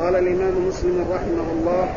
قال الإمام مسلم رحمه الله: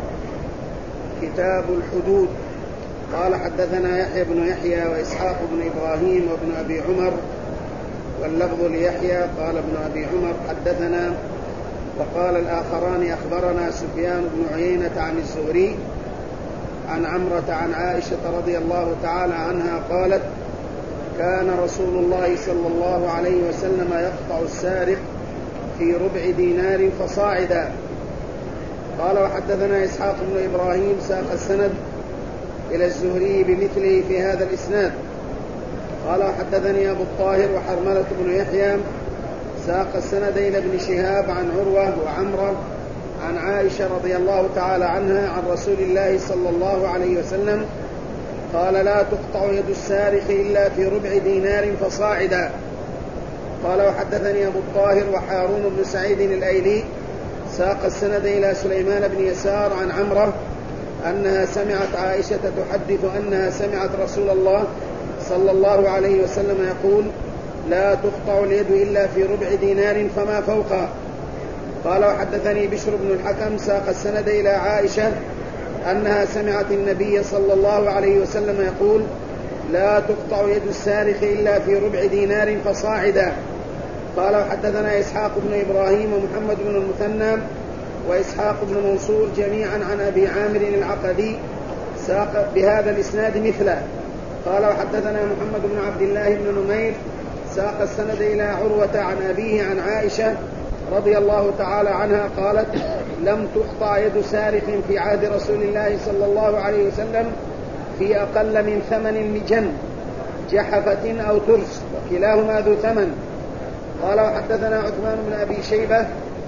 كتاب الحدود. قال: حدثنا يحيى بن يحيى وإسحاق بن إبراهيم وابن أبي عمر، واللفظ ليحيى قال ابن أبي عمر حدثنا، وقال الآخران أخبرنا سفيان بن عيينة عن الزهري عن عمرة عن عائشة رضي الله تعالى عنها قالت: كان رسول الله صلى الله عليه وسلم يقطع السارق في ربع دينار فصاعدا. قال: وحدثنا إسحاق بن إبراهيم ساق السند إلى الزهري بمثله في هذا الإسناد. قال: وحدثني أبو الطاهر وحرملة بن يحيى ساق السند إلى ابن شهاب عن عروة وعمرة عن عائشة رضي الله تعالى عنها عن رسول الله صلى الله عليه وسلم قال: لا تقطع يد السارق إلا في ربع دينار فصاعدا. قال: وحدثني أبو الطاهر وحارون بن سعيد الأيلي ساق السند إلى سليمان بن يسار عن عمرة أنها سمعت عائشة تحدث أنها سمعت رسول الله صلى الله عليه وسلم يقول: لا تقطع اليد إلا في ربع دينار فما فوقها. قال: وحدثني بشر بن الحكم ساق السند إلى عائشة أنها سمعت النبي صلى الله عليه وسلم يقول: لا تقطع يد السارق إلا في ربع دينار فصاعدا. قال: وحدثنا إسحاق بن إبراهيم ومحمد بن المثنى وإسحاق بن منصور جميعا عن أبي عامر العقدي ساق بهذا الإسناد مثله. قال: وحدثنا محمد بن عبد الله بن نمير ساق السند إلى عروة عن أبيه عن عائشة رضي الله تعالى عنها قالت: لم تقطع يد سارق في عهد رسول الله صلى الله عليه وسلم في أقل من ثمن مجن جحفة أو ترس، وكلاهما ذو ثمن. قال: وحدثنا عثمان بن أبي شيبة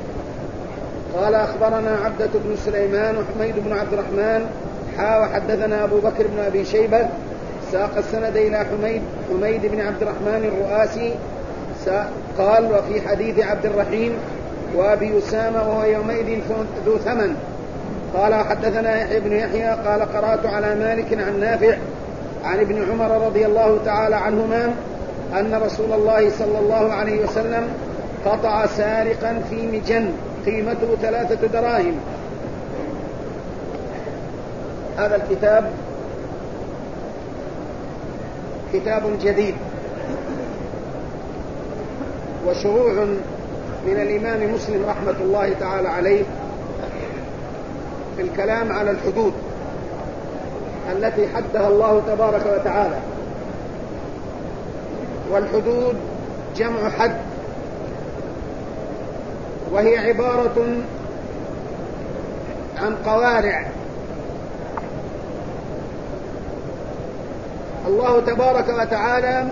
قال: أخبرنا عبدة بن سليمان وحميد بن عبد الرحمن وحدثنا أبو بكر بن أبي شيبة ساق السند إلى حميد بن عبد الرحمن الرؤاسي قال: وفي حديث عبد الرحيم وأبي أسامة وهو يومئذ ذو ثمن. قال: حدثنا يحيى بن يحيى قال: قرأت على مالك عن نافع عن ابن عمر رضي الله تعالى عنهما أن رسول الله صلى الله عليه وسلم قطع سارقا في مجن قيمته 3 دراهم. هذا الكتاب كتاب جديد وشروع من الإمام مسلم رحمة الله تعالى عليه في الكلام على الحدود التي حدها الله تبارك وتعالى. والحدود جمع حد، وهي عبارة عن قوارع الله تبارك وتعالى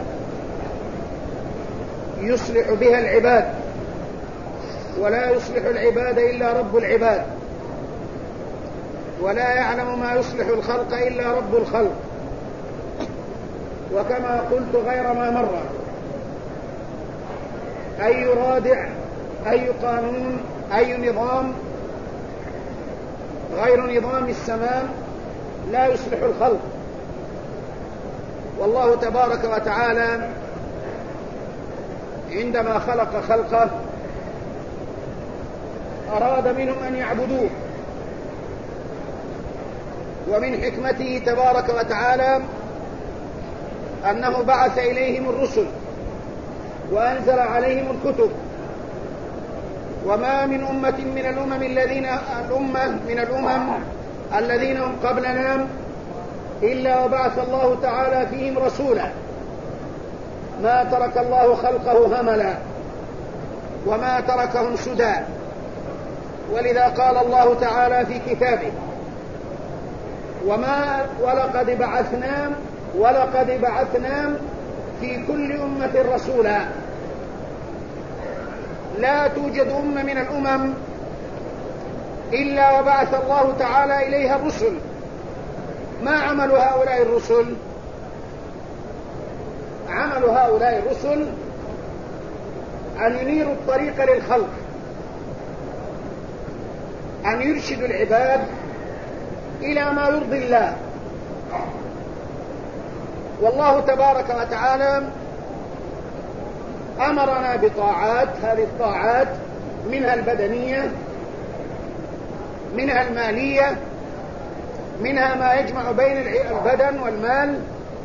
يصلح بها العباد، ولا يصلح العباد إلا رب العباد، ولا يعلم ما يصلح الخلق إلا رب الخلق. وكما قلت غير ما مر، أي رادع أي قانون أي نظام غير نظام السماء لا يصلح الخلق. والله تبارك وتعالى عندما خلق خلقه أراد منهم أن يعبدوه، ومن حكمته تبارك وتعالى أنه بعث إليهم الرسل وأنزل عليهم الكتب. وما من أمة من الأمم الذين هم قبلنا إلا وبعث الله تعالى فيهم رسولا. ما ترك الله خلقه هملا وما تركهم سدى. ولذا قال الله تعالى في كتابه: ولقد بعثنا في كل أمة رسولا. لا توجد أمة من الأمم إلا وبعث الله تعالى إليها الرسل. ما عمل هؤلاء الرسل؟ عمل هؤلاء الرسل أن ينيروا الطريق للخلق، أن يرشدوا العباد إلى ما يرضي الله. والله تبارك وتعالى أمرنا بطاعات، هذه الطاعات منها البدنية منها المالية، منها ما يجمع بين البدن والمال،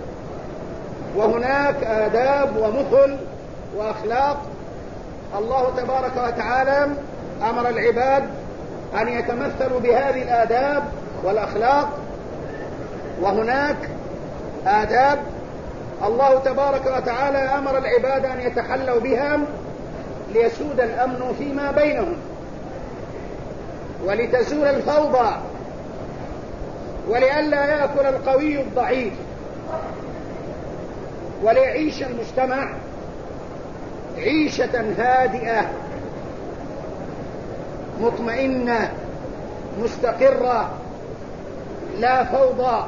وهناك آداب ومثل وأخلاق. الله تبارك وتعالى أمر العباد أن يتمثلوا بهذه الآداب والأخلاق، وهناك آداب الله تبارك وتعالى أمر العباد أن يتحلوا بها ليسود الأمن فيما بينهم، ولتزول الفوضى، ولئلا يأكل القوي الضعيف، وليعيش المجتمع عيشة هادئة مطمئنة مستقرة لا فوضى.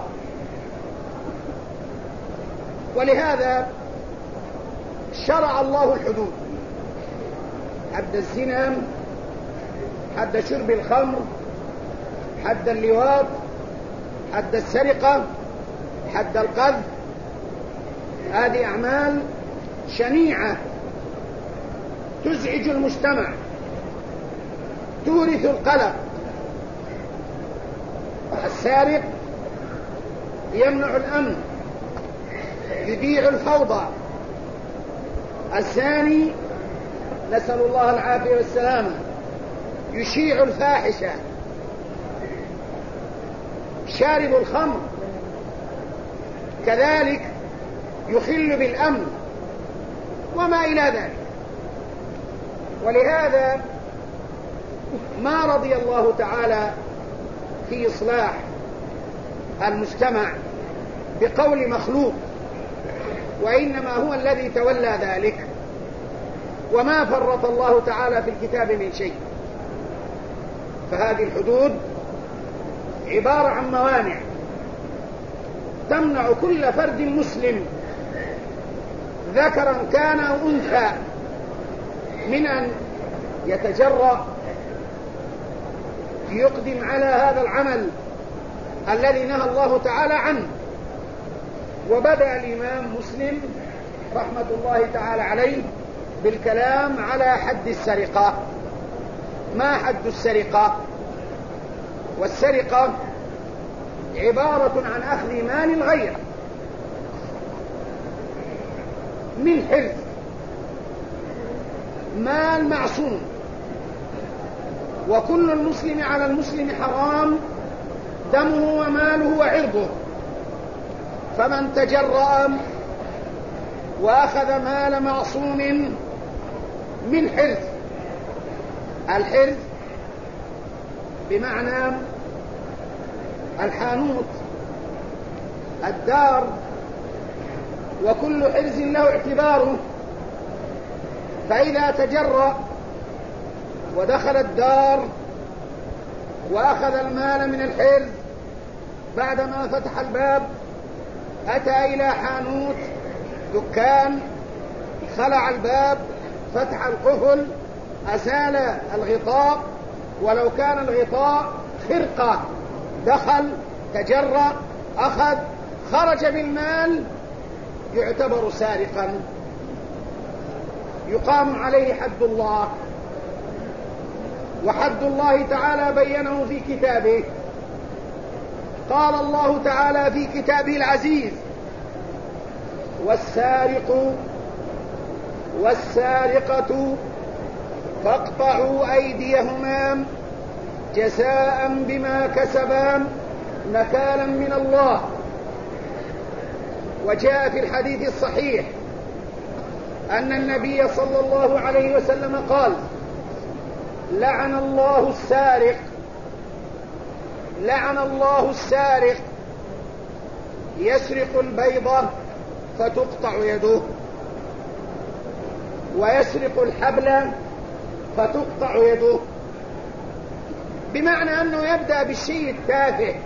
ولهذا شرع الله الحدود: حد الزنا، حد شرب الخمر، حد اللواط، حد السرقة، حد القذف. هذه أعمال شنيعة تزعج المجتمع، تورث القلق. السارق يمنع الأمن، يذيع الفوضى. الزاني نسأل الله العافية والسلامة يشيع الفاحشة. شارب الخمر كذلك يخل بالأمن وما إلى ذلك. ولهذا ما رضي الله تعالى في إصلاح المجتمع بقول مخلوق، وإنما هو الذي تولى ذلك، وما فرط الله تعالى في الكتاب من شيء. فهذه الحدود عبارة عن موانع تمنع كل فرد مسلم ذكرا كان أو أنثى من أن يتجرأ يقدم على هذا العمل الذي نهى الله تعالى عنه. وبدأ الإمام مسلم رحمة الله تعالى عليه بالكلام على حد السرقة. ما حد السرقة؟ والسرقة عبارة عن أخذ مال الغير من حرز، مال معصوم، وكل المسلم على المسلم حرام دمه وماله وعرضه. فمن تجرأ وأخذ مال معصوم من حرز، الحرز بمعنى الحانوت، الدار، وكل حرز له اعتباره. فإذا تجرأ ودخل الدار وأخذ المال من الحرز، بعدما فتح الباب أتى إلى حانوت دكان، خلع الباب، فتح القفل، أزال الغطاء، ولو كان الغطاء خرقة، دخل تجرأ أخذ خرج بالمال، يعتبر سارقا، يقام عليه حد الله. وحد الله تعالى بينه في كتابه. قال الله تعالى في كتابه العزيز: والسارق والسارقة فاقطعوا أيديهما جزاء بما كسبا نكالا من الله. وجاء في الحديث الصحيح أن النبي صلى الله عليه وسلم قال: لعن الله السارق، لعن الله السارق، يسرق البيضة فتقطع يده، ويسرق الحبل فتقطع يده. بمعنى أنه يبدأ بالشيء التافه،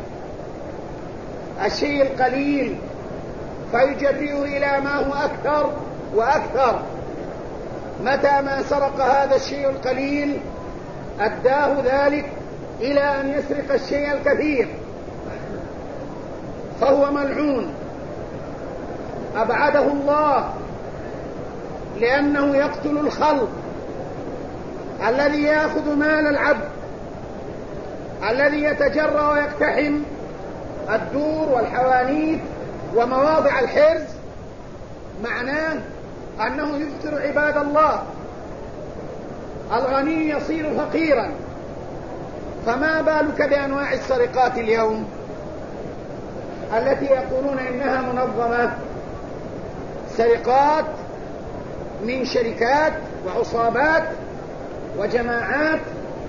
الشيء القليل، فيجريه إلى ما هو أكثر وأكثر. متى ما سرق هذا الشيء القليل أداه ذلك إلى أن يسرق الشيء الكثير، فهو ملعون أبعده الله، لأنه يقتل الخلق. الذي يأخذ مال العبد الذي يتجرأ ويقتحم الدور والحوانيت ومواضع الحرز معناه أنه يفتر عباد الله. الغني يصير فقيرا، فما بالك بأنواع السرقات اليوم التي يقولون إنها منظمة، سرقات من شركات وعصابات وجماعات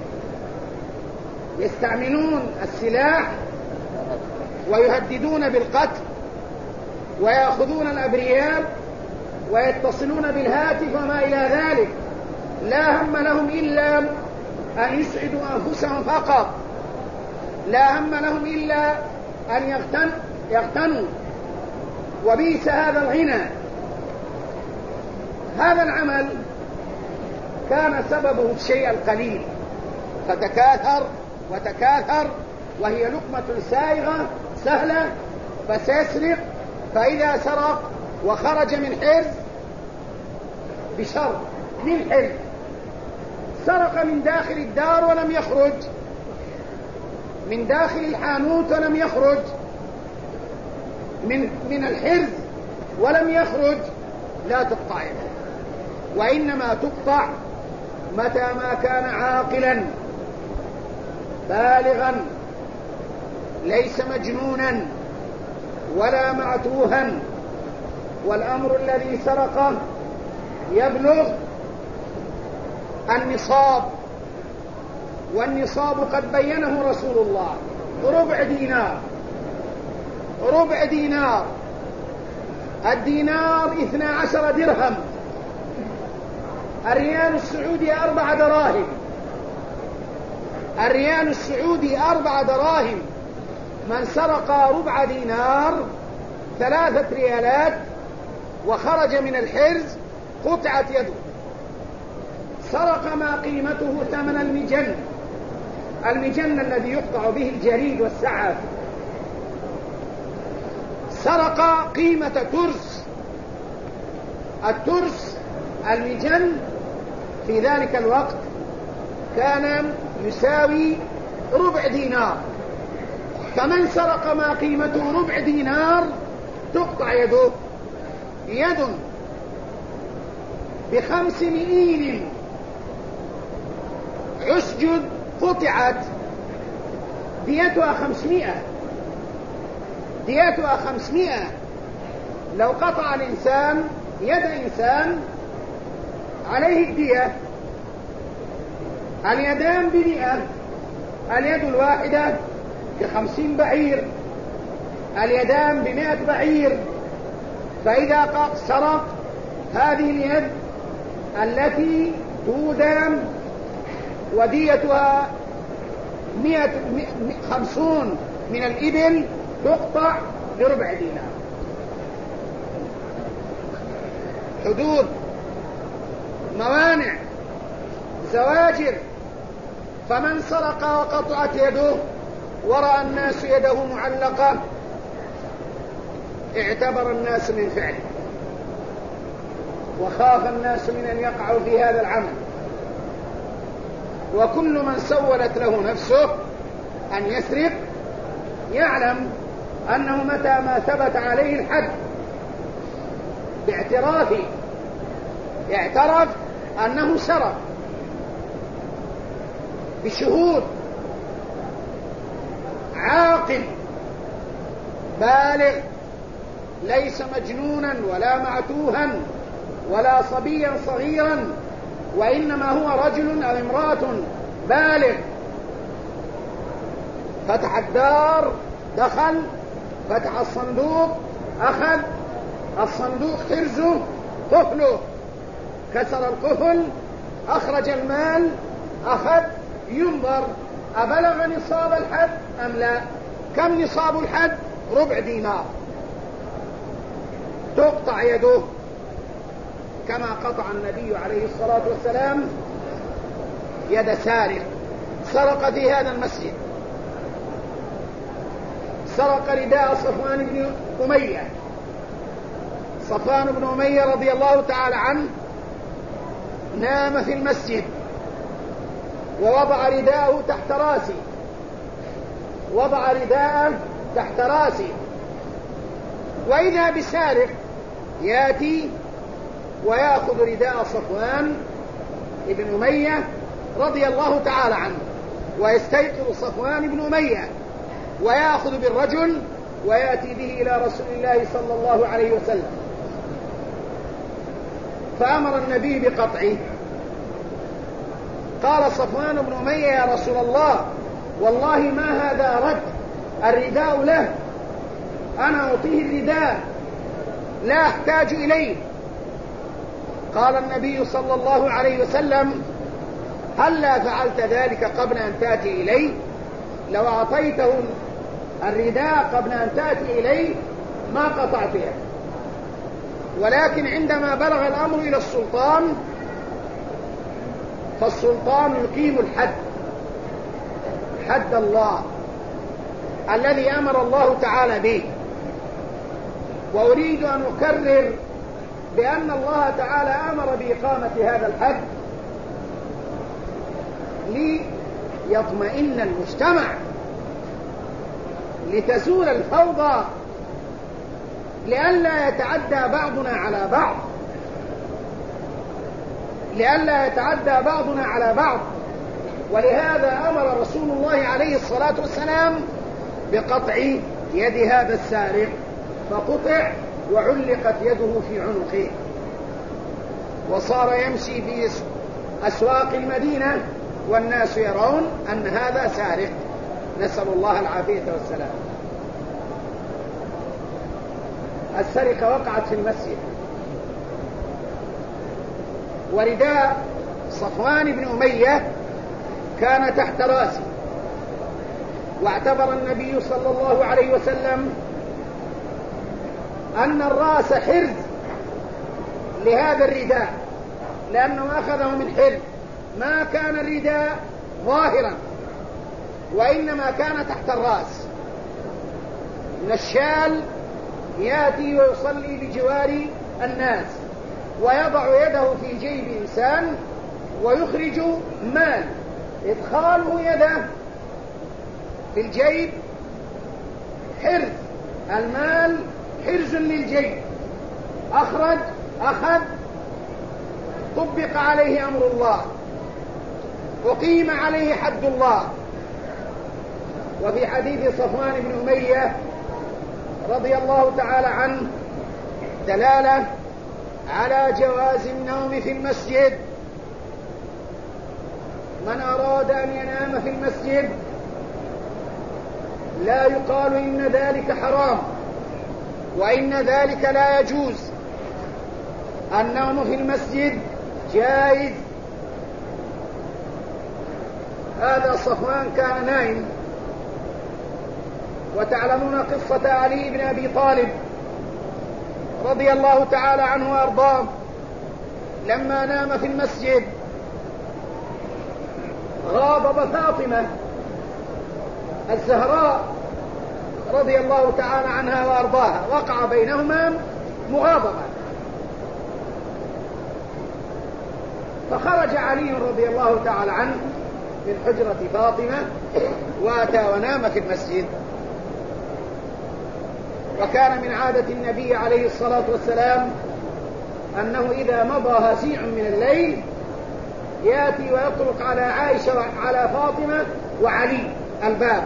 يستعملون السلاح ويهددون بالقتل ويأخذون الأبرياء ويتصلون بالهاتف وما إلى ذلك، لا هم لهم إلا أن يسعدوا أنفسهم فقط، لا هم لهم إلا أن يغتنوا، وبئس هذا الغنى. هذا العمل كان سببه الشيء القليل فتكاثر وتكاثر، وهي لقمة سائغة سهلة، فسيسرق، فإذا سرق وخرج من حرز بشر من حرز، سرق من داخل الدار ولم يخرج، من داخل الحانوت ولم يخرج، من الحرز ولم يخرج، لا تقطع يده، وإنما تقطع متى ما كان عاقلا بالغا ليس مجنونا ولا معتوها، والأمر الذي سرقه يبلغ النصاب، والنصاب قد بينه رسول الله: ربع دينار. ربع دينار، الدينار 12 درهم، الريال السعودي 4 دراهم، الريال السعودي 4 دراهم. من سرق ربع دينار 3 ريالات وخرج من الحرز قطعت يده. سرق ما قيمته ثمن المجن، المجن الذي يقطع به الجريد والسعف. سرق قيمة ترس، الترس المجن في ذلك الوقت كان يساوي ربع دينار، فمن سرق ما قيمته ربع دينار تقطع يده. يد ب5 مئين عسجد قطعت، ديتها 500، ديتها 500. لو قطع الإنسان يد إنسان عليه الدية، اليدان ب100، اليد الواحدة ب50 بعير، اليدان ب100 بعير. فإذا سرق هذه اليد التي تودم وديتها 150 من الإبل تقطع بربع دينار. حدود، موانع، زواجر. فمن سرق وقطعت يده ورأى الناس يده معلقة اعتبر الناس من فعله، وخاف الناس من أن يقعوا في هذا العمل. وكل من سولت له نفسه أن يسرق يعلم أنه متى ما ثبت عليه الحد باعترافه، اعترف أنه سرق بشهود، عاقل بالغ، ليس مجنونا ولا معتوها ولا صبيا صغيرا، وإنما هو رجل أو امرأة بالغ. فتح الدار، دخل، فتح الصندوق، أخذ الصندوق حرزه قفله، كسر القفل، أخرج المال، أخذ، ينظر أبلغ نصاب الحد أم لا. كم نصاب الحد؟ ربع دينار. تقطع يده كما قطع النبي عليه الصلاة والسلام يد سارق سرق في هذا المسجد. سرق رداء صفوان بن أمية. صفوان بن أمية رضي الله تعالى عنه نام في المسجد ووضع رداءه تحت راسه وضع رداءه تحت راسه، وإذا بسارق يأتي ويأخذ رداء صفوان ابن أمية رضي الله تعالى عنه، ويستيقظ صفوان بن أمية ويأخذ بالرجل ويأتي به إلى رسول الله صلى الله عليه وسلم، فأمر النبي بقطعه. قال صفوان بن أمية: يا رسول الله، والله ما هذا رد، الرداء له، أنا أعطيه الرداء لا أحتاج إليه. قال النبي صلى الله عليه وسلم: هلا فعلت ذلك قبل أن تأتي إلي؟ لو أعطيته الرداء قبل أن تأتي إلي ما قطعتها. ولكن عندما بلغ الأمر إلى السلطان فالسلطان يقيم الحد، حد الله الذي أمر الله تعالى به. وأريد أن أكرر بأن الله تعالى أمر بإقامة هذا الحد ليطمئن المجتمع، لتزول الفوضى، لئلا يتعدى بعضنا على بعض، لئلا يتعدى بعضنا على بعض. ولهذا أمر رسول الله عليه الصلاة والسلام بقطع يد هذا السارق، فقطع وعلقت يده في عنقه، وصار يمشي في أسواق المدينة والناس يرون أن هذا سارق، نسأل الله العافية والسلام. السرقة وقعت في المسجد، ورداء صفوان بن أمية كان تحت راسه، واعتبر النبي صلى الله عليه وسلم أن الرأس حرز لهذا الرداء، لأنه أخذه من حرز، ما كان الرداء ظاهرا، وإنما كان تحت الرأس. نشال يأتي ويصلي بجوار الناس ويضع يده في جيب إنسان ويخرج مال، إدخاله يده في الجيب حرز، المال حرز للجيب، أخذ طبق عليه أمر الله، وقيم عليه حد الله. وفي حديث صفوان بن أمية رضي الله تعالى عنه دلالة على جواز النوم في المسجد. من أراد أن ينام في المسجد لا يقال إن ذلك حرام وإن ذلك لا يجوز، النوم في المسجد جائز. هذا صفوان كان نائم، وتعلمون قصة علي بن أبي طالب رضي الله تعالى عنه وأرضاه لما نام في المسجد غاضب فاطمة الزهراء رضي الله تعالى عنها وأرضاها، وقع بينهما مغاضبة، فخرج علي رضي الله تعالى عنه من حجرة فاطمة وأتى ونام في المسجد. وكان من عادة النبي عليه الصلاة والسلام أنه إذا مضى هزيع من الليل يأتي ويطرق على عائشة وعلى فاطمة وعلي الباب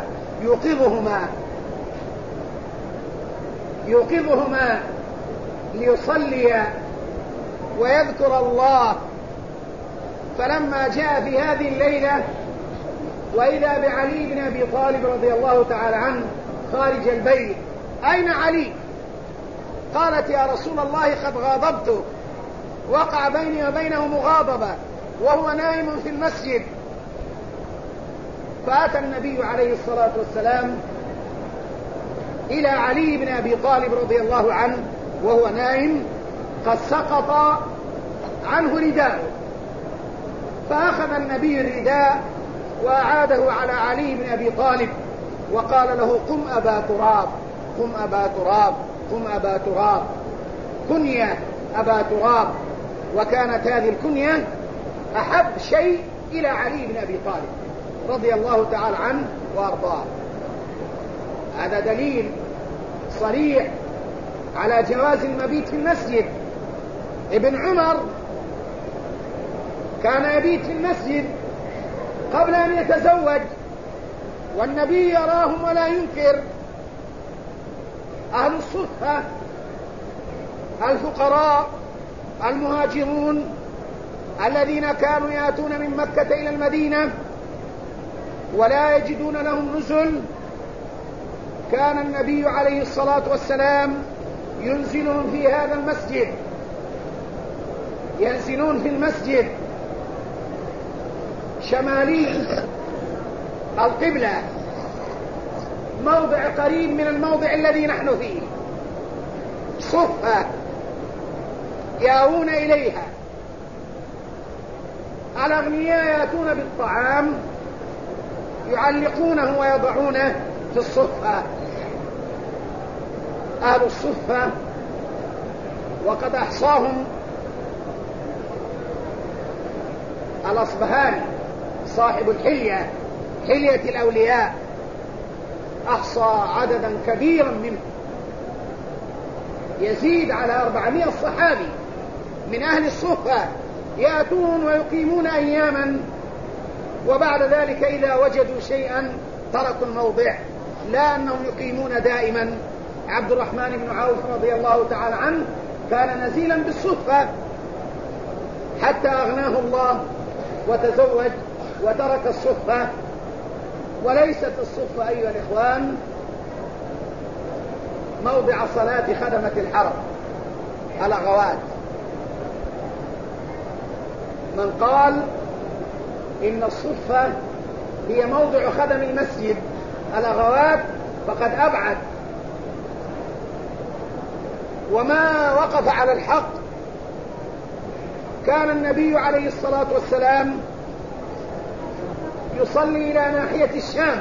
يوقظهما ليصلي ويذكر الله. فلما جاء في هذه الليلة وإذا بعلي بن أبي طالب رضي الله تعالى عنه خارج البيت: أين علي؟ قالت: يا رسول الله قد غاضبته، وقع بيني وبينه مغاضبة وهو نائم في المسجد. فأتى النبي عليه الصلاة والسلام إلى علي بن أبي طالب رضي الله عنه وهو نائم قد سقط عنه رداءه، فأخذ النبي الرداء وأعاده على علي بن أبي طالب وقال له: قم أبا تراب، قم أبا تراب، قم أبا تراب، كنية أبا تراب. وكانت هذه الكنية أحب شيء إلى علي بن أبي طالب رضي الله تعالى عنه وأرضاه. هذا دليل صريح على جواز المبيت في المسجد. ابن عمر كان يبيت في المسجد قبل أن يتزوج، والنبي يراهم ولا ينكر. أهل الصفة الفقراء المهاجرون الذين كانوا يأتون من مكة إلى المدينة ولا يجدون لهم نزل، كان النبي عليه الصلاة والسلام ينزلهم في هذا المسجد، ينزلون في المسجد شمالي القبلة، موضع قريب من الموضع الذي نحن فيه، صفة يأوون إليها. الأغنياء يأتون بالطعام يعلقونه ويضعونه في الصفة. أهل الصفة وقد أحصاهم الأصبهاني صاحب الحلية، حلية الأولياء، أحصى عددا كبيرا منه يزيد على 400 صحابي من أهل الصفة يأتون ويقيمون أياما، وبعد ذلك إذا وجدوا شيئا تركوا الموضع، لا أنهم يقيمون دائما. عبد الرحمن بن عوف رضي الله تعالى عنه كان نزيلا بالصفة حتى أغناه الله وتزوج وترك الصفة. وليست الصفة أيها الإخوان موضع صلاة خدمة الحرم الأغوات. من قال إن الصفة هي موضع خدم المسجد الأغوات فقد أبعد، وما وقف على الحق. كان النبي عليه الصلاة والسلام يصلي إلى ناحية الشام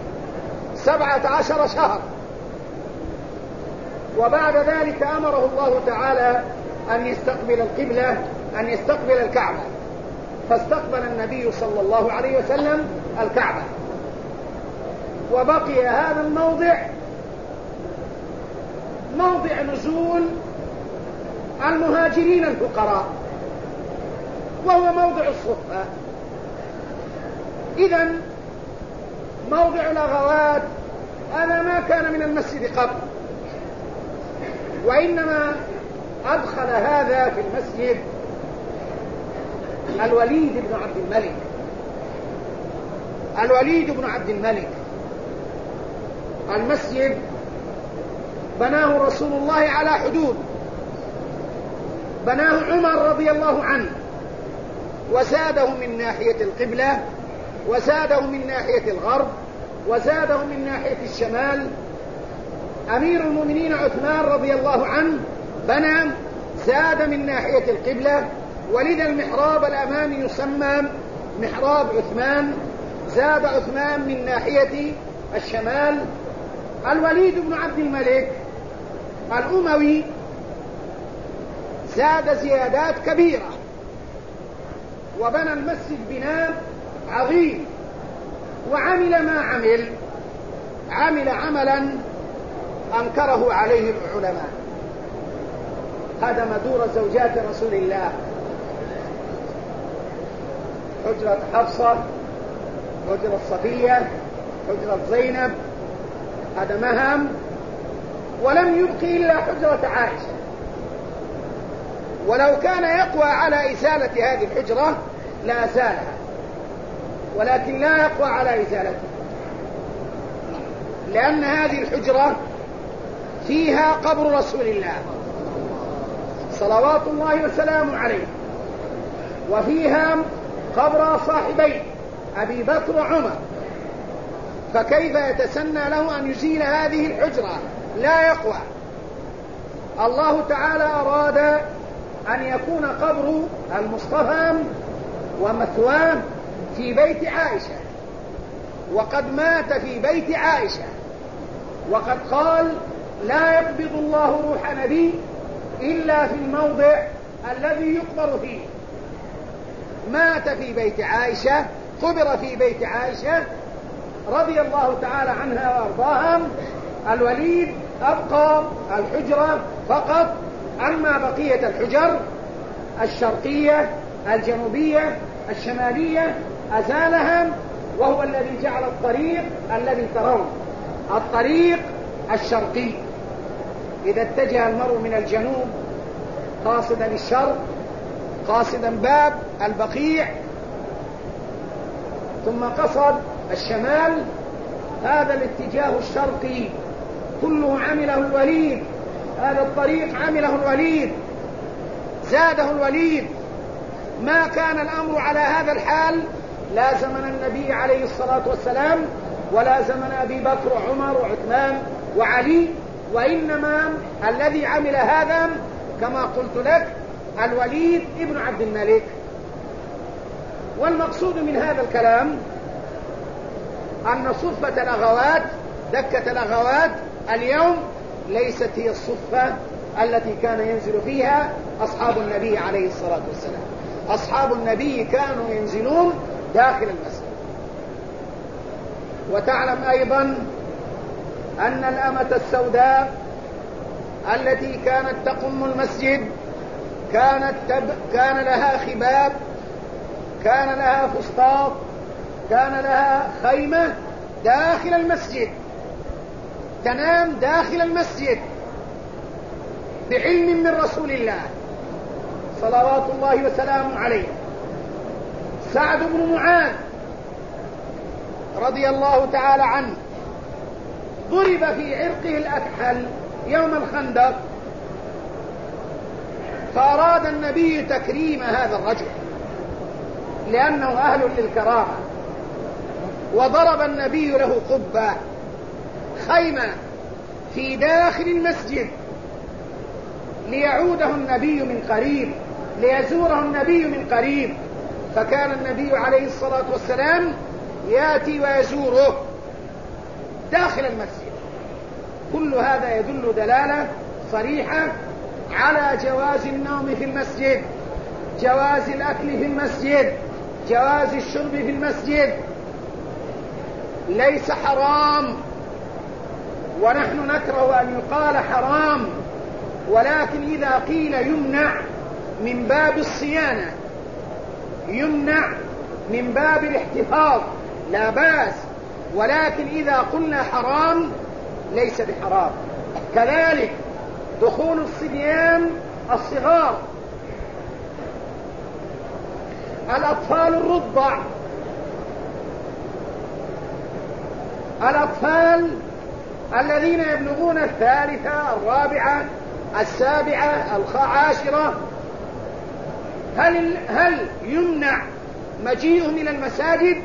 17 شهر، وبعد ذلك أمره الله تعالى أن يستقبل القبلة، أن يستقبل الكعبة، فاستقبل النبي صلى الله عليه وسلم الكعبة، وبقي هذا الموضع موضع نزول المهاجرين الفقراء، وهو موضع الصفة. إذن موضع الأغوات هذا ما كان من المسجد قبل، وإنما أدخل هذا في المسجد الوليد بن عبد الملك. الوليد بن عبد الملك المسجد بناه رسول الله على حدود، بناه عمر رضي الله عنه، وزاده من ناحية القبلة، وزاده من ناحية الغرب، وزاده من ناحية الشمال. أمير المؤمنين عثمان رضي الله عنه بنى زاد من ناحية القبلة، ولذا المحراب الأمامي يسمى محراب عثمان، زاد عثمان من ناحية الشمال. الوليد بن عبد الملك الأموي زاد زيادات كبيرة، وبنى المسجد بناء عظيم، وعمل ما عمل عملا أنكره عليه العلماء. هدم دور زوجات رسول الله، حجرة حفصة، حجرة صفية، حجرة زينب، هدمها، ولم يبق إلا حجرة عائشة. ولو كان يقوى على إزالة هذه الحجرة لا أزالها، ولكن لا يقوى على إزالتها، لأن هذه الحجرة فيها قبر رسول الله صلوات الله وسلامه عليه، وفيها قبر صاحبين أبي بكر وعمر، فكيف يتسنى له أن يزيل هذه الحجرة؟ لا يقوى. الله تعالى أراد أن يكون قبر المصطفى ومثواه في بيت عائشة، وقد مات في بيت عائشة، وقد قال لا يقبض الله روح نبي إلا في الموضع الذي يقبر فيه. مات في بيت عائشة، قبر في بيت عائشة رضي الله تعالى عنها وأرضاها، الوليد أبقى الحجرة فقط، أما بقية الحجر الشرقية الجنوبية الشمالية أزالها، وهو الذي جعل الطريق الذي ترون الطريق الشرقي. إذا اتجه المرء من الجنوب قاصدا الشرق قاصدا باب البقيع ثم قصد الشمال، هذا الاتجاه الشرقي كله عمله الوليد، هذا الطريق عمله الوليد زاده الوليد. ما كان الأمر على هذا الحال لا زمن النبي عليه الصلاة والسلام ولا زمن أبي بكر وعمر وعثمان وعلي، وإنما الذي عمل هذا كما قلت لك الوليد ابن عبد الملك. والمقصود من هذا الكلام أن صفة الأغوات دكة الأغوات اليوم ليست هي الصفة التي كان ينزل فيها أصحاب النبي عليه الصلاة والسلام. أصحاب النبي كانوا ينزلون داخل المسجد. وتعلم أيضا أن الأمة السوداء التي كانت تقم المسجد كان لها خباب، كان لها فسطاط، كان لها خيمة داخل المسجد، تنام داخل المسجد بعلم من رسول الله صلوات الله وسلامه عليه. سعد بن معاذ رضي الله تعالى عنه ضرب في عرقه الأكحل يوم الخندق، فأراد النبي تكريم هذا الرجل لأنه أهل للكرامة، وضرب النبي له قبة خيمة في داخل المسجد ليعوده النبي من قريب، ليزوره النبي من قريب. فكان النبي عليه الصلاة والسلام يأتي ويزوره داخل المسجد. كل هذا يدل دلالة صريحة على جواز النوم في المسجد، جواز الأكل في المسجد، جواز الشرب في المسجد، ليس حرام. ونحن نكره أن يقال حرام، ولكن إذا قيل يمنع من باب الصيانة، يمنع من باب الاحتفاظ لا بأس، ولكن إذا قلنا حرام ليس بحرام. كذلك دخول الصبيان الصغار، الأطفال الرضع، الأطفال الذين يبلغون الثالثة الرابعة السابعة العاشرة، هل يمنع مجيئهم إلى المساجد؟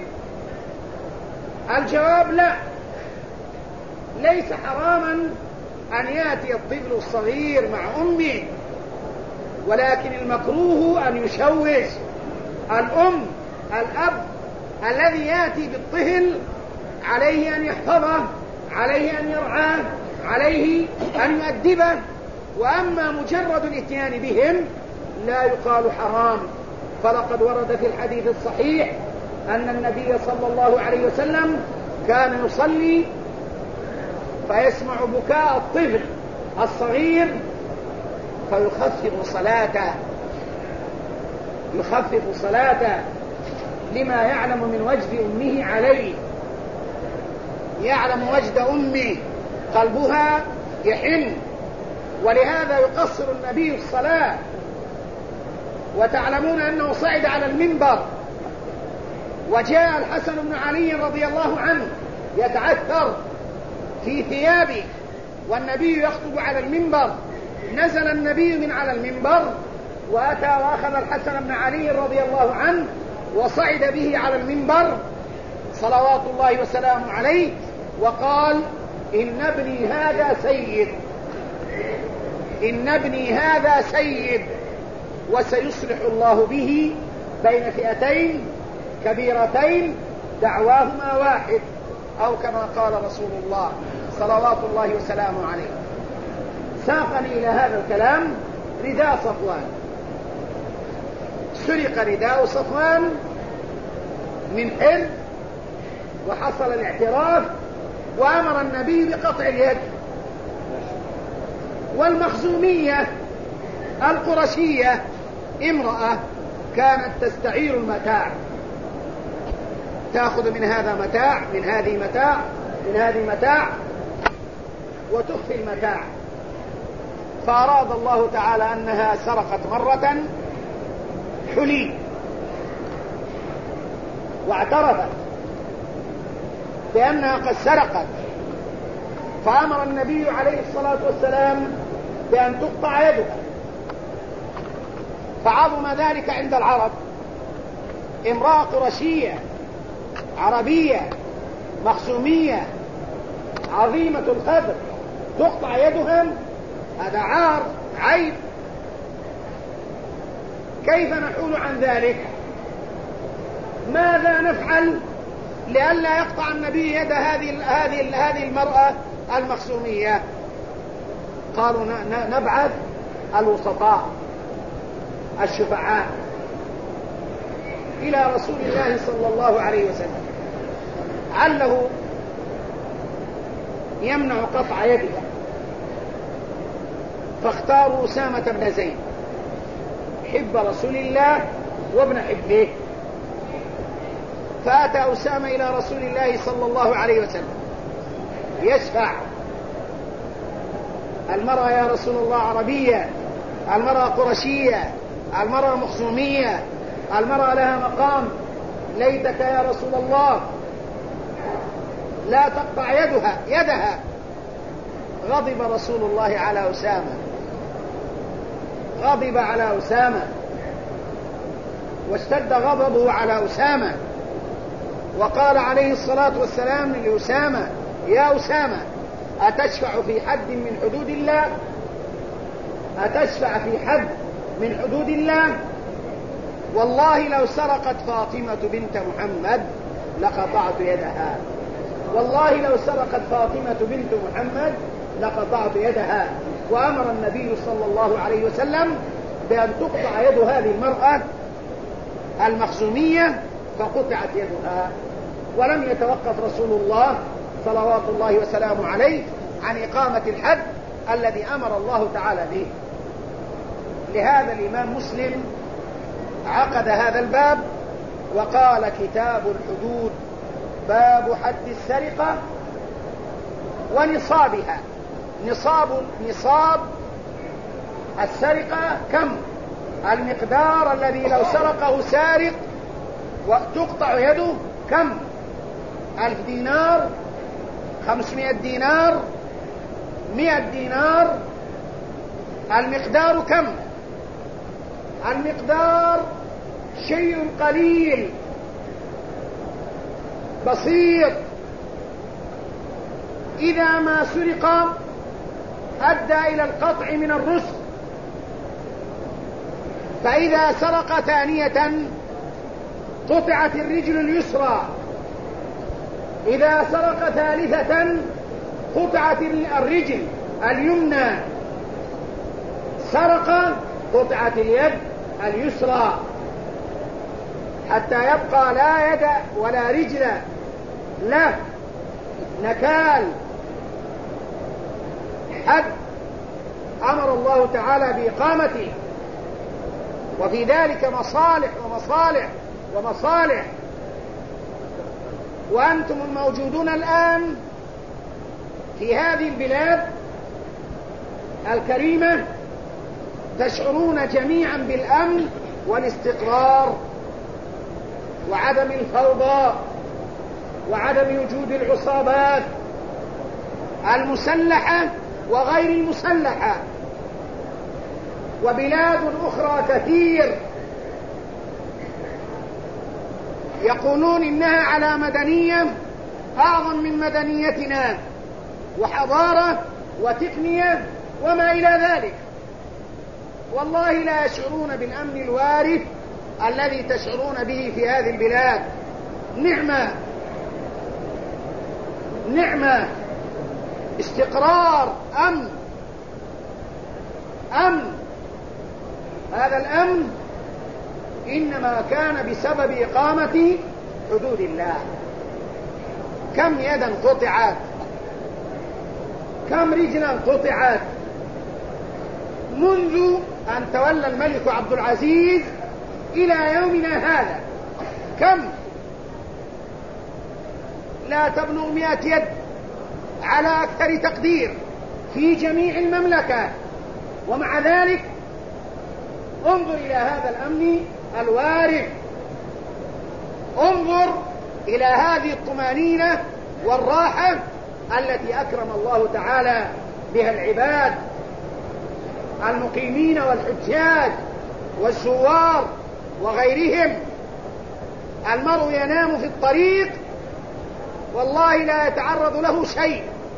الجواب لا، ليس حراما أن يأتي الطفل الصغير مع أمه، ولكن المكروه أن يشوش الأم الأب الذي يأتي بالطفل، عليه أن يحفظه، عليه أن يرعاه، عليه أن يؤدبه. وأما مجرد الاتيان بهم لا يقال حرام، فلقد ورد في الحديث الصحيح أن النبي صلى الله عليه وسلم كان يصلي فيسمع بكاء الطفل الصغير فيخفف صلاته لما يعلم من وجد أمه عليه، يعلم وجد أمه، قلبها يحن، ولهذا يقصر النبي الصلاة. وتعلمون أنه صعد على المنبر وجاء الحسن بن علي رضي الله عنه يتعثر في ثيابه والنبي يخطب على المنبر، نزل النبي من على المنبر وأتى وأخذ الحسن بن علي رضي الله عنه وصعد به على المنبر صلوات الله وسلامه عليه وقال: إن ابني هذا سيد، إن ابني هذا سيد، وسيصلح الله به بين فئتين كبيرتين دعواهما واحد، أو كما قال رسول الله صلوات الله وسلامه عليه. ساقني إلى هذا الكلام رداء صفوان، سرق رداء صفوان من حل، وحصل الاعتراف وأمر النبي بقطع اليد. والمخزومية القرشية امرأة كانت تستعير المتاع، تأخذ من هذا متاع، من هذه متاع، من هذه متاع، وتخفي المتاع. فأراد الله تعالى أنها سرقت مرة حلي واعترفت بأنها قد سرقت، فأمر النبي عليه الصلاة والسلام بأن تقطع يدها. فعظم ذلك عند العرب، امرأة قرشية عربية مخزومية عظيمة القدر تقطع يدها، هذا عار، عيب. كيف نحول عن ذلك؟ ماذا نفعل لئلا يقطع النبي يد هذه المرأة المخزومية؟ قالوا نبعث الوسطاء الشفعاء إلى رسول الله صلى الله عليه وسلم علّه يمنع قطع يدها. فاختاروا أسامة بن زيد حب رسول الله وابن حبه، فأتى أسامة إلى رسول الله صلى الله عليه وسلم يشفع. المرأة يا رسول الله عربية، المرأة قرشية، المرأة مخزومية، المرأة لها مقام، ليتك يا رسول الله لا تقطع يدها. غضب رسول الله على أسامة، غضب على أسامة واشتد غضبه على أسامة، وقال عليه الصلاة والسلام لأسامة: يا أسامة، أتشفع في حد من حدود الله؟ أتشفع في حد من حدود الله؟ والله لو سرقت فاطمة بنت محمد لقطعت يدها، والله لو سرقت فاطمة بنت محمد لقطعت يدها. وأمر النبي صلى الله عليه وسلم بأن تقطع يد هذه المرأة المخزومية، فقطعت يدها. ولم يتوقف رسول الله صلوات الله وسلامه عليه عن إقامة الحد الذي أمر الله تعالى به. لهذا الإمام مسلم عقد هذا الباب وقال: كتاب الحدود، باب حد السرقة ونصابها. نصاب السرقة كم؟ المقدار الذي لو سرقه سارق وتقطع يده كم؟ 1000 دينار، 500 دينار، 100 دينار. المقدار كم؟ المقدار شيء قليل بسيط، إذا ما سرق أدى إلى القطع من الرسل. فإذا سرق ثانية قطعت الرجل اليسرى، إذا سرق ثالثة قطعت الرجل اليمنى، سرق قطعت اليد اليسرى، حتى يبقى لا يد ولا رجل له، نكال، حد أمر الله تعالى بإقامته. وفي ذلك مصالح ومصالح ومصالح. وأنتم الموجودون الآن في هذه البلاد الكريمة تشعرون جميعا بالأمن والاستقرار وعدم الفوضى وعدم وجود العصابات المسلحة وغير المسلحة. وبلاد أخرى كثير يقولون إنها على مدنية أعظم من مدنيتنا، وحضارة وتقنية وما إلى ذلك، والله لا يشعرون بالأمن الوارد الذي تشعرون به في هذه البلاد. نعمة استقرار، أمن. هذا الأمن إنما كان بسبب إقامة حدود الله. كم يدا قطعت كم رجلا قطعت منذ أن تولى الملك عبد العزيز إلى يومنا هذا؟ كم؟ لا تبلغ 100 يد على أكثر تقدير في جميع المملكة. ومع ذلك انظر إلى هذا الأمن الوارد، انظر إلى هذه الطمأنينة والراحة التي أكرم الله تعالى بها العباد المقيمين والحجاج والزوار وغيرهم. المرء ينام في الطريق والله لا يتعرض له شيء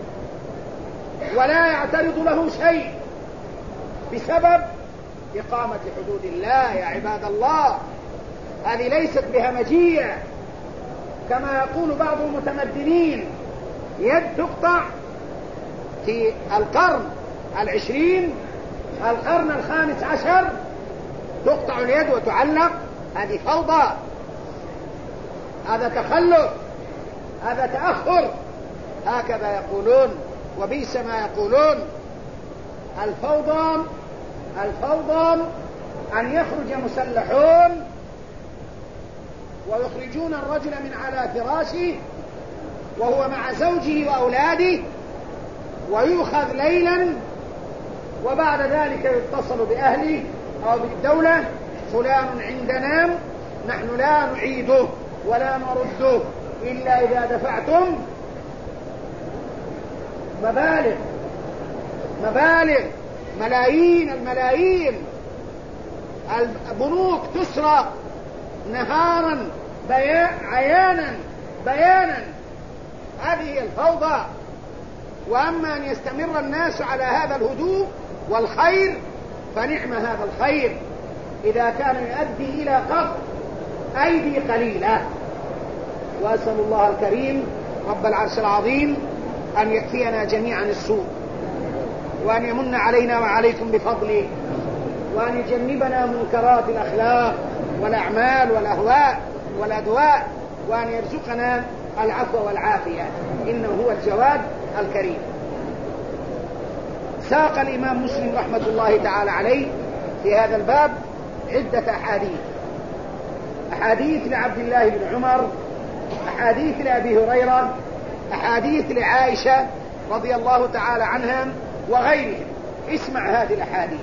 ولا يعترض له شيء بسبب إقامة حدود الله. يا عباد الله، هذه ليست بهمجية كما يقول بعض المتمدنين. يد تقطع في القرن 20، القرن 15 تقطع اليد وتعلق. هذه فوضى، هذا تخلف، هذا تأخر. هكذا يقولون وبئس ما يقولون. الفوضى أن يخرج مسلحون ويخرجون الرجل من على فراشه وهو مع زوجه وأولاده ويؤخذ ليلا، وبعد ذلك يتصل بأهله أو بالدولة: فلان عندنا، نحن لا نعيده ولا نرده إلا إذا دفعتم مبالغ ملايين الملايين. البنوك تسرق نهارا عيانا بيانا. هذه هي الفوضى. وأما أن يستمر الناس على هذا الهدوء والخير فنعم هذا الخير إذا كان يؤدي إلى قطع أيدي قليلة. وأسأل الله الكريم رب العرش العظيم أن يكفينا جميعا السوء، وأن يمن علينا وعليكم بفضله، وأن يجنبنا منكرات الأخلاق والأعمال والأهواء والأدواء، وأن يرزقنا العفو والعافية، إنه هو الجواد الكريم. ساق الإمام مسلم رحمة الله تعالى عليه في هذا الباب عدة أحاديث لعبد الله بن عمر، أحاديث لأبي هريرة، أحاديث لعائشة رضي الله تعالى عنها وغيرهم. اسمع هذه الأحاديث.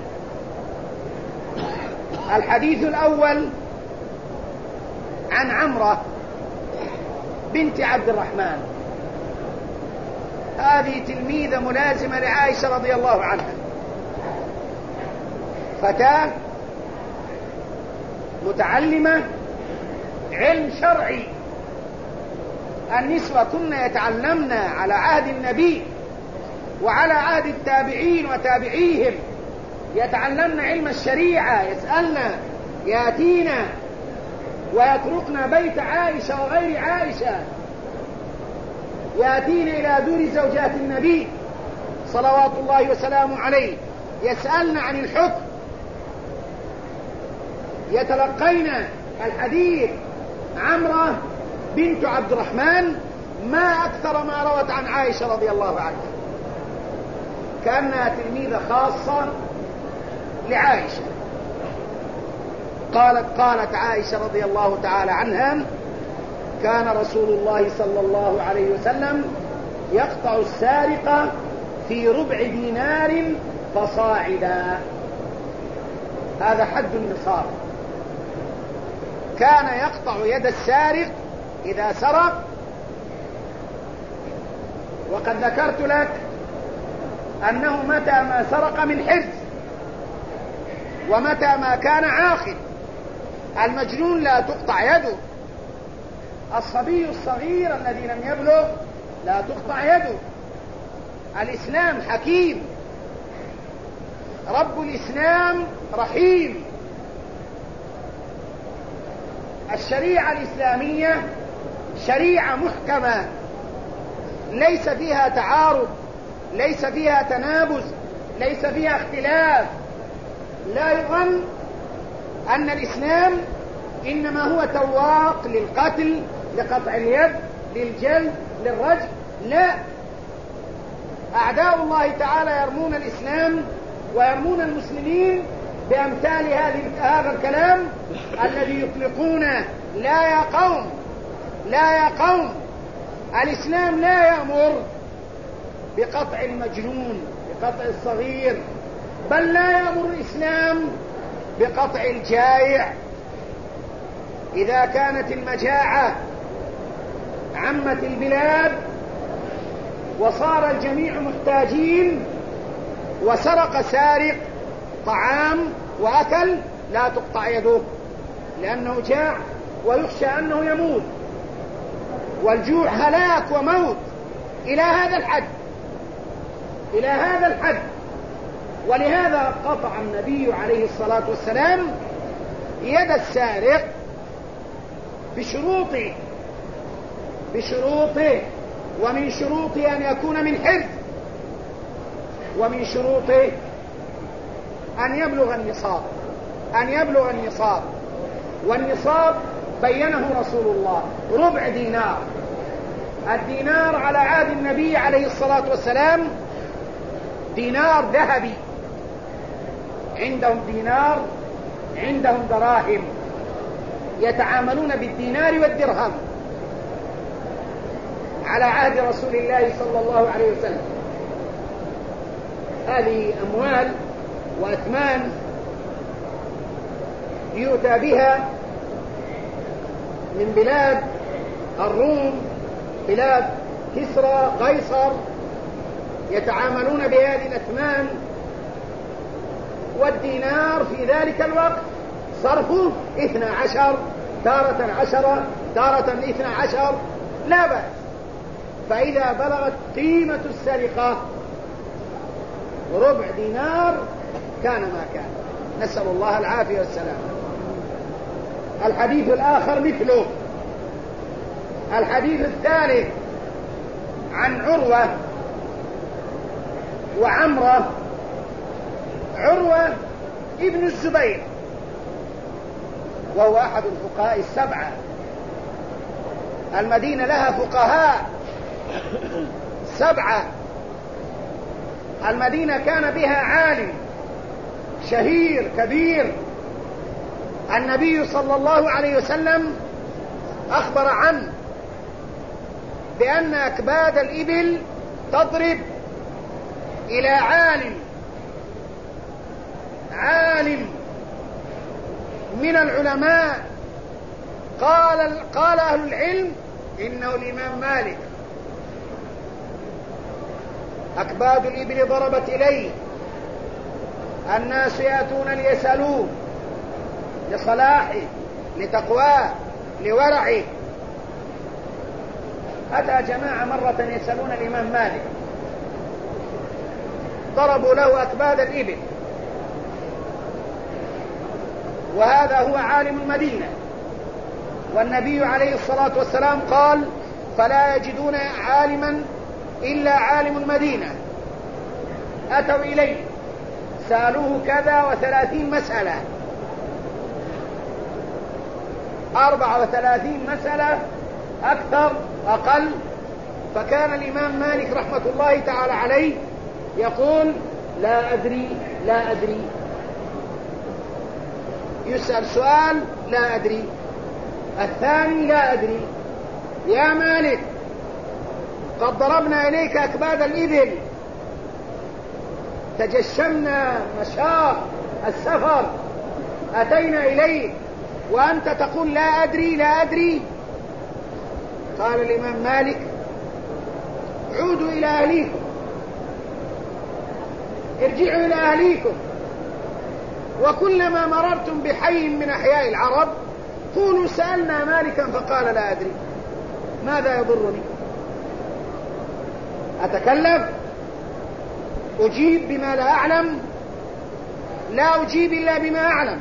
الحديث الأول عن عمرة بنت عبد الرحمن، هذه تلميذة ملازمة لعائشة رضي الله عنها، فتاة متعلمة علم شرعي. النسوة كن يتعلمن على عهد النبي وعلى عهد التابعين وتابعيهم، يتعلمن علم الشريعة، يسألن ياتين ويتركن بيت عائشة وغير عائشة، ياتين إلى دور زوجات النبي صلوات الله وسلامه عليه، يسألن عن الحكم، يتلقين الحديث. عمرة بنت عبد الرحمن ما أكثر ما روت عن عائشة رضي الله عنها، كأنها تلميذة خاصة لعائشة. قالت عائشة رضي الله تعالى عنها: كان رسول الله صلى الله عليه وسلم يقطع السارق في ربع دينار فصاعدا. هذا حد النصاب. كان يقطع يد السارق إذا سرق. وقد ذكرت لك أنه متى ما سرق من حرز، ومتى ما كان عاقل. المجنون لا تقطع يده، الصبي الصغير الذي لم يبلغ لا تقطع يده. الإسلام حكيم، رب الإسلام رحيم. الشريعة الإسلامية شريعة محكمة، ليس فيها تعارض، ليس فيها تنابز، ليس فيها اختلاف. لا يظن أن الإسلام إنما هو تواق للقتل، لقطع اليد، للجلد، للرجم. لا، أعداء الله تعالى يرمون الإسلام ويرمون المسلمين بأمثال هذا الكلام الذي يطلقون: لا يا قوم، لا يا قوم، الإسلام لا يأمر بقطع المجنون، بقطع الصغير، بل لا يأمر الإسلام بقطع الجائع. إذا كانت المجاعة عمت البلاد وصار الجميع محتاجين وسرق سارق طعام وأكل، لا تقطع يده لأنه جاع ويخشى أنه يموت، والجوع هلاك وموت إلى هذا الحد، إلى هذا الحد. ولهذا قطع النبي عليه الصلاة والسلام يد السارق بشروطه، ومن شروطه أن يكون من حرز، ومن شروطه أن يبلغ النصاب، والنصاب بينه رسول الله: ربع دينار. الدينار على عهد النبي عليه الصلاة والسلام دينار ذهبي، عندهم دينار، عندهم دراهم، يتعاملون بالدينار والدرهم على عهد رسول الله صلى الله عليه وسلم. هذه أموال وأثمان يؤتى بها من بلاد الروم، بلاد كسرى قيصر، يتعاملون بهذه الأثمان، والدينار في ذلك الوقت صرفه 12، تارة 10، تارة 12، لا بأس. فإذا بلغت قيمة السرقة ربع دينار كان ما كان، نسأل الله العافية والسلام. الحديث الآخر مثله، الحديث الثالث عن عروة وعمرة. عروة ابن الزبير، وهو أحد الفقهاء السبعة. المدينة لها فقهاء سبعة. المدينة كان بها عالم شهير كبير، النبي صلى الله عليه وسلم أخبر عنه بأن أكباد الإبل تضرب إلى عالم من العلماء. قال أهل العلم إنه الإمام مالك. أكباد الإبل ضربت إليه، الناس يأتون ليسألوه لصلاحه، لتقواه، لورعه. أتى جماعة مرة يسألون الإمام مالك، ضربوا له أكباد الإبل، وهذا هو عالم المدينة، والنبي عليه الصلاة والسلام قال: فلا يجدون عالما إلا عالم المدينة. أتوا إليه سألوه كذا 30 مسألة، 34 مسألة، أكثر أقل. فكان الإمام مالك رحمة الله تعالى عليه يقول: لا أدري لا أدري. يسأل سؤال لا أدري، الثاني لا أدري. يا مالك، قد ضربنا إليك أكباد الإبل، تجشمنا مشاق السفر، أتينا إليك وأنت تقول لا أدري لا أدري. قال الإمام مالك: عودوا إلى أهليكم، ارجعوا إلى أهليكم، وكلما مررتم بحي من أحياء العرب قولوا سألنا مالكا فقال لا أدري. ماذا يضرني؟ أتكلم أجيب بما لا أعلم؟ لا أجيب إلا بما أعلم.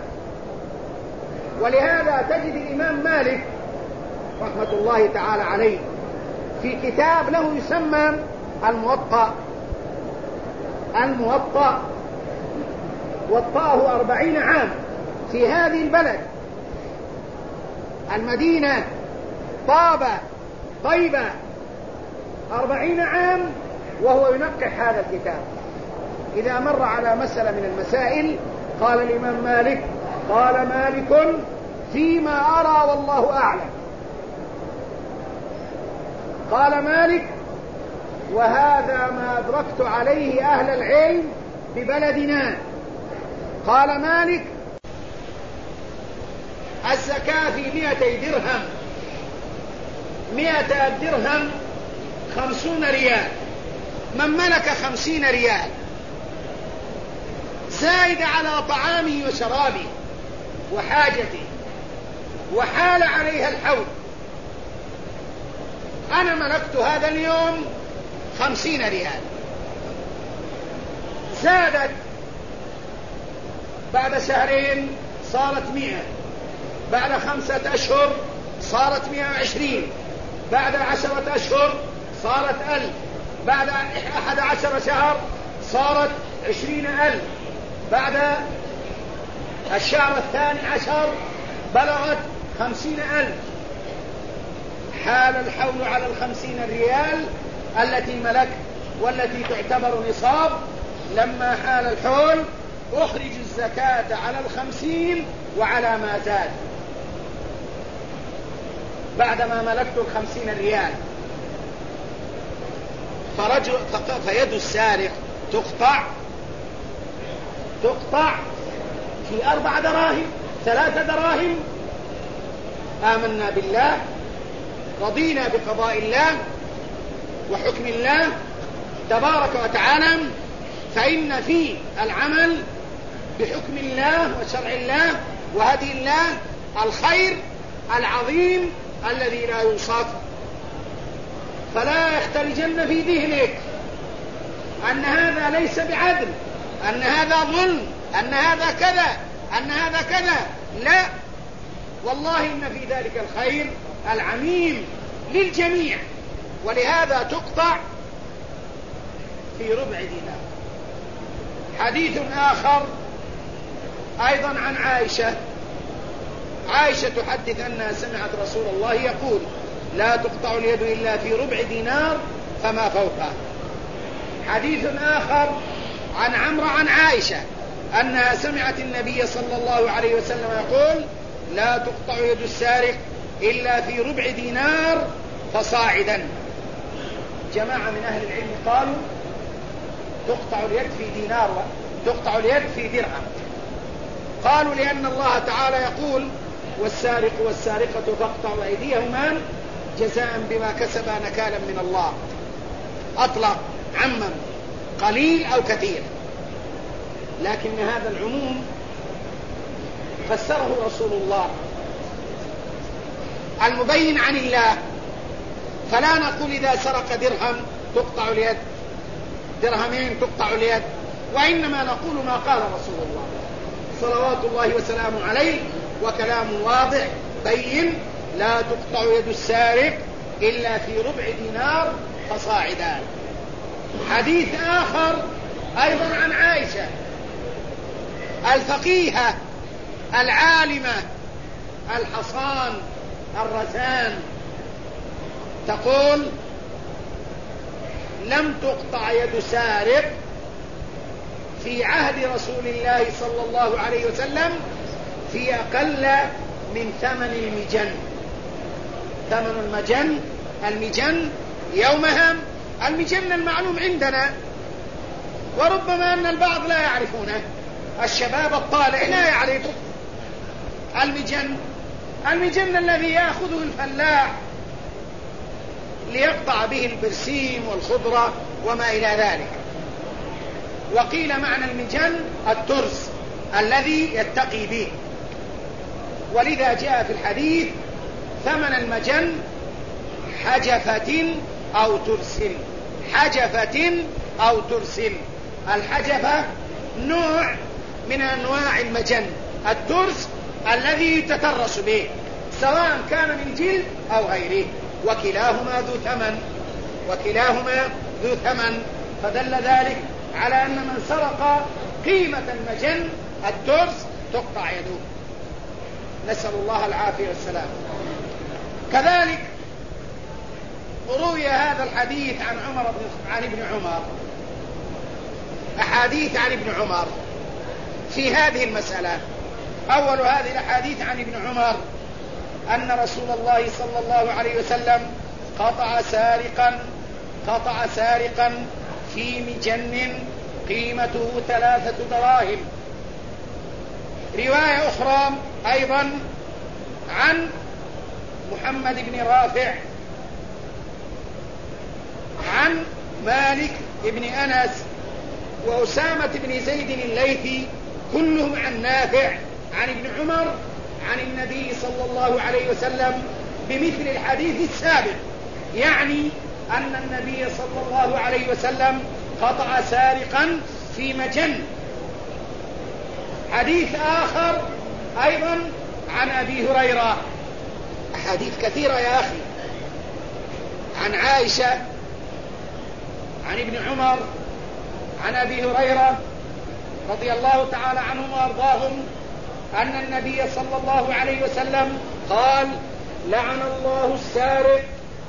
ولهذا تجد الإمام مالك رحمة الله تعالى عليه في كتاب له يسمى الموطأ، وطأه 40 عام في هذه البلد المدينة طيبة 40 عام وهو ينقح هذا الكتاب. إذا مر على مسألة من المسائل قال الإمام مالك قال مالك فيما أرى والله أعلم. قال مالك وهذا ما أدركت عليه أهل العلم ببلدنا. قال مالك الزكاة في 200 درهم، 200 درهم 50 ريال، من ملك 50 ريال زائد على طعامه وشرابه وحاجته وحال عليها الحول، أنا ملكت هذا اليوم 50 ريال، زادت بعد شهرين صارت 100، بعد 5 أشهر صارت 120، بعد 10 أشهر صارت 1000، بعد 11 شهر صارت 20,000، بعد الشهر 12 بلغت 50,000. حال الحول على 50 ريال التي ملك والتي تعتبر نصاب. لما حال الحول أخرج الزكاة على 50 وعلى ما زاد بعدما ملكت 50 ريال. فيد السارق تقطع في 4 دراهم 3 دراهم. آمنا بالله، رضينا بقضاء الله وحكم الله تبارك وتعالى، فإن في العمل بحكم الله وشرع الله وهدي الله الخير العظيم الذي لا يوصف. فلا يختلجن في ذهنك أن هذا ليس بعدل، أن هذا ظلم، أن هذا كذا، أن هذا كذا. لا، والله إن في ذلك الخير العميم للجميع. ولهذا تقطع في ربع دينار. حديث آخر أيضا عن عائشة تحدث أنها سمعت رسول الله يقول لا تقطع اليد إلا في ربع دينار فما فوقها. حديث آخر عن عمرو عن عائشة أنها سمعت النبي صلى الله عليه وسلم يقول لا تقطع يد السارق إلا في ربع دينار فصاعدا. جماعة من أهل العلم قالوا تقطع اليد في دينار وتقطع اليد في درهم. قالوا لأن الله تعالى يقول والسارق والسارقة فاقطعوا أيديهما جزاء بما كسبا نكالا من الله. أطلق عمم قليل أو كثير، لكن هذا العموم فسره رسول الله المبين عن الله. فلا نقول إذا سرق درهم تقطع اليد، درهمين تقطع اليد، وإنما نقول ما قال رسول الله صلوات الله وسلامه عليه، وكلام واضح بين لا تقطع يد السارق إلا في ربع دينار فصاعدا. حديث آخر أيضا عن عائشة الفقيهة العالمة الحصان الرزان تقول لم تقطع يد سارق في عهد رسول الله صلى الله عليه وسلم في أقل من ثمن المجن. ثمن المجن يومها، المجن المعلوم عندنا وربما أن البعض لا يعرفونه، الشباب الطالع لا يعرف المجن الذي يأخذه الفلاح ليقطع به البرسيم والخضرة وما إلى ذلك. وقيل معنى المجن الترس الذي يتقي به، ولذا جاء في الحديث ثمن المجن حجفة أو ترس. حجفة أو ترس. الحجفة نوع من أنواع المجن، الترس الذي يتترس به سواء كان من جلد أو غيره، وكلاهما ذو ثمن. فدل ذلك على أن من سرق قيمة المجن الترس تقطع يده، نسأل الله العافية والسلام. كذلك روي هذا الحديث عن ابن عمر، أحاديث عن ابن عمر في هذه المسألة. أول هذه الأحاديث عن ابن عمر أن رسول الله صلى الله عليه وسلم قطع سارقا في مجن قيمته 3 دراهم. رواية أخرى أيضا عن محمد بن رافع عن مالك بن أنس وأسامة بن زيد الليثي، كلهم عن نافع عن ابن عمر عن النبي صلى الله عليه وسلم بمثل الحديث السابق، يعني أن النبي صلى الله عليه وسلم قطع سارقا في مجن. حديث آخر أيضا عن أبي هريرة، أحاديث كثيرة يا أخي، عن عائشة عن ابن عمر عن أبي هريرة رضي الله تعالى عنهم وأرضاهم أن النبي صلى الله عليه وسلم قال: لعن الله السارق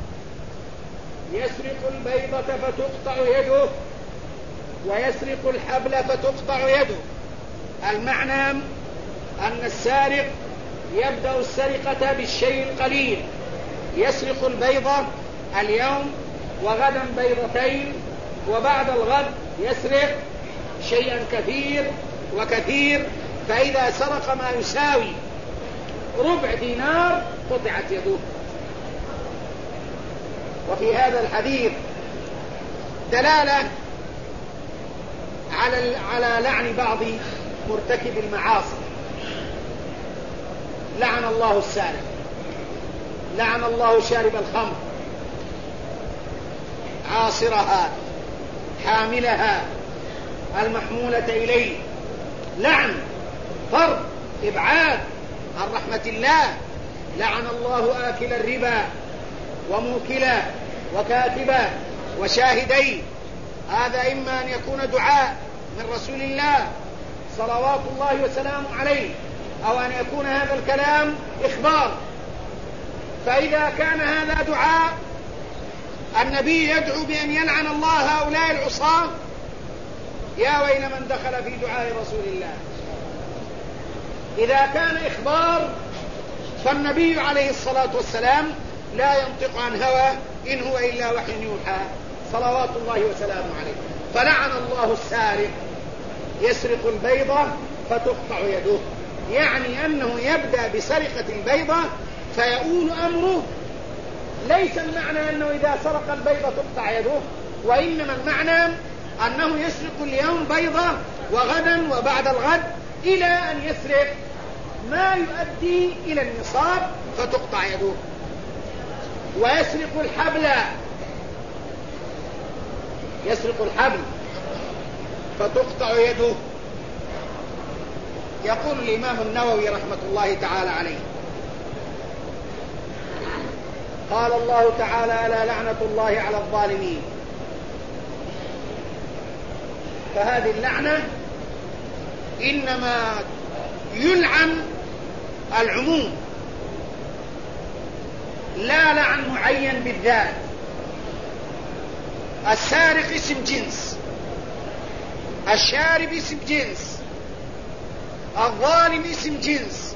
يسرق البيضة فتقطع يده ويسرق الحبل فتقطع يده. المعنى أن السارق يبدأ السرقة بالشيء القليل، يسرق البيضة اليوم وغدا بيضتين، وبعد الغد يسرق شيئا كثير وكثير، فإذا سرق ما يساوي ربع دينار قطعت يده. وفي هذا الحديث دلالة على لعن بعض مرتكب المعاصي. لعن الله السارق، لعن الله شارب الخمر، عاصرها، حاملها، المحمولة إليه، لعن، طرد، إبعاد عن رحمة الله. لعن الله آكل الربا وموكله وكاتبه وشاهديه. هذا إما أن يكون دعاء من رسول الله صلوات الله وسلامه عليه، أو أن يكون هذا الكلام إخبار. فإذا كان هذا دعاء، النبي يدعو بأن يلعن الله هؤلاء العصاة، يا ويل من دخل في دعاء رسول الله. إذا كان إخبار فالنبي عليه الصلاة والسلام لا ينطق عن هوى، إن هو إلا وحي يوحى صلوات الله وسلامه عليه. فلعن الله السارق يسرق البيضة فتقطع يده، يعني أنه يبدأ بسرقة البيضة فيؤول أمره. ليس المعنى أنه إذا سرق البيضة تقطع يده، وإنما المعنى أنه يسرق اليوم بيضة وغدا وبعد الغد إلى أن يسرق ما يؤدي إلى النصاب فتقطع يده. ويسرق الحبل، يسرق الحبل فتقطع يده. يقول الإمام النووي رحمة الله تعالى عليه: قال الله تعالى: ألا لعنة الله على الظالمين. فهذه اللعنة إنما يلعن العموم، لا لعن معين بالذات. السارق اسم جنس، الشارب اسم جنس، الظالم اسم جنس،